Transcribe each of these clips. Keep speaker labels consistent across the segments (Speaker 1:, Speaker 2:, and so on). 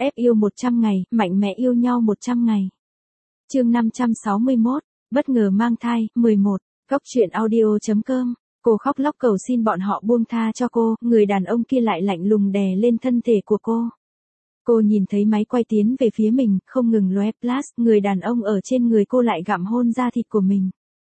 Speaker 1: Ép yêu 100 ngày, mạnh mẽ yêu nhau 100 ngày. Chương 561, bất ngờ mang thai, 11. Cóc truyện audio.com. Cô khóc lóc cầu xin bọn họ buông tha cho cô, người đàn ông kia lại lạnh lùng đè lên thân thể của cô. Cô nhìn thấy máy quay tiến về phía mình, không ngừng lóe flash, người đàn ông ở trên người cô lại gặm hôn da thịt của mình.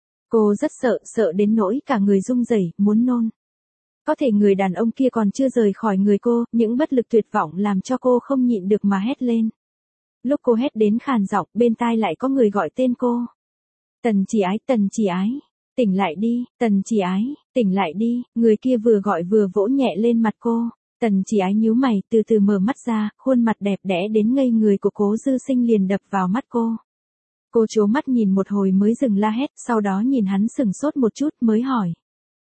Speaker 1: Cô rất sợ đến nỗi cả người run rẩy, muốn nôn. Có thể người đàn ông kia còn chưa rời khỏi người cô, những bất lực tuyệt vọng làm cho cô không nhịn được mà hét lên. Lúc cô hét đến khàn giọng, bên tai lại có người gọi tên cô. Tần Chỉ Ái, Tần Chỉ Ái, tỉnh lại đi, Tần Chỉ Ái, tỉnh lại đi, người kia vừa gọi vừa vỗ nhẹ lên mặt cô. Tần Chỉ Ái nhíu mày, từ từ mở mắt ra, khuôn mặt đẹp đẽ đến ngây người của Cố Dư Sinh liền đập vào mắt cô. Cô trố mắt nhìn một hồi mới dừng la hét, sau đó nhìn hắn sừng sốt một chút mới hỏi.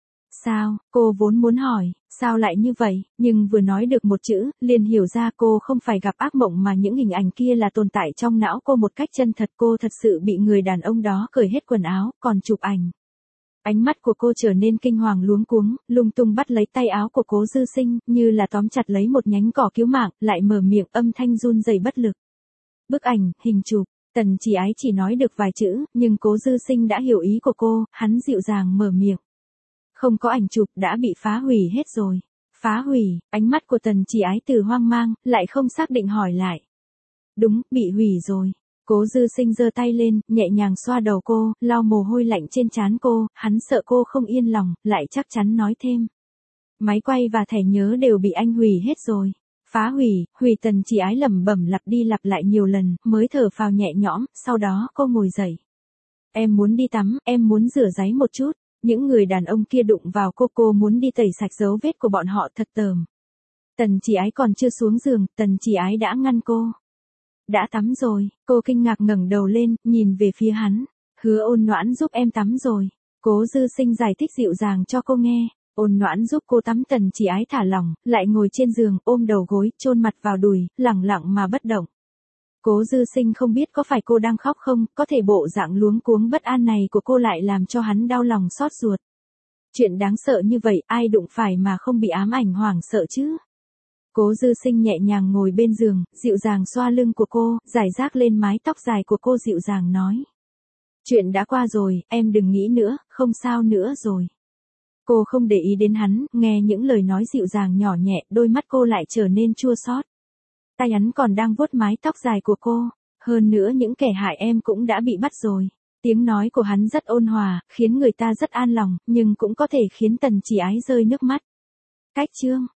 Speaker 1: Sao, cô vốn muốn hỏi, sao lại như vậy, nhưng vừa nói được một chữ, liền hiểu ra cô không phải gặp ác mộng mà những hình ảnh kia là tồn tại trong não cô một cách chân thật. Cô thật sự bị người đàn ông đó cởi hết quần áo, còn chụp ảnh. Ánh mắt của cô trở nên kinh hoàng luống cuống, lung tung bắt lấy tay áo của Cố Dư Sinh, như là tóm chặt lấy một nhánh cỏ cứu mạng, lại mở miệng âm thanh run rẩy bất lực. Bức ảnh, hình chụp, Tần Chỉ Ái chỉ nói được vài chữ, nhưng Cố Dư Sinh đã hiểu ý của cô, hắn dịu dàng mở miệng. Không có ảnh chụp, đã bị phá hủy hết rồi. Phá hủy, ánh mắt của Tần Chỉ Ái từ hoang mang, lại không xác định hỏi lại. Đúng, bị hủy rồi. Cố Dư Sinh giơ tay lên, nhẹ nhàng xoa đầu cô, lau mồ hôi lạnh trên trán cô, hắn sợ cô không yên lòng, lại chắc chắn nói thêm. Máy quay và thẻ nhớ đều bị anh hủy hết rồi. Phá hủy, Tần Chỉ Ái lẩm bẩm lặp đi lặp lại nhiều lần, mới thở phào nhẹ nhõm, sau đó cô ngồi dậy. Em muốn đi tắm, em muốn rửa ráy một chút. Những người đàn ông kia đụng vào cô muốn đi tẩy sạch dấu vết của bọn họ thật tởm. Tần Chỉ Ái còn chưa xuống giường, Tần Chỉ Ái đã ngăn cô. Đã tắm rồi, cô kinh ngạc ngẩng đầu lên, nhìn về phía hắn. Hứa Ôn Noãn giúp em tắm rồi. Cố Dư Sinh giải thích dịu dàng cho cô nghe. Ôn Noãn giúp cô tắm. Tần Chỉ Ái thả lỏng, lại ngồi trên giường, ôm đầu gối, chôn mặt vào đùi, lẳng lặng mà bất động. Cố Dư Sinh không biết có phải cô đang khóc không, có thể bộ dạng luống cuống bất an này của cô lại làm cho hắn đau lòng xót ruột. Chuyện đáng sợ như vậy, ai đụng phải mà không bị ám ảnh hoảng sợ chứ? Cố Dư Sinh nhẹ nhàng ngồi bên giường, dịu dàng xoa lưng của cô, rải rác lên mái tóc dài của cô dịu dàng nói. Chuyện đã qua rồi, em đừng nghĩ nữa, không sao nữa rồi. Cô không để ý đến hắn, nghe những lời nói dịu dàng nhỏ nhẹ, đôi mắt cô lại trở nên chua xót. Tay hắn còn đang vuốt mái tóc dài của cô. Hơn nữa những kẻ hại em cũng đã bị bắt rồi. Tiếng nói của hắn rất ôn hòa, khiến người ta rất an lòng, nhưng cũng có thể khiến Tần Chỉ Ái rơi nước mắt. Cách chương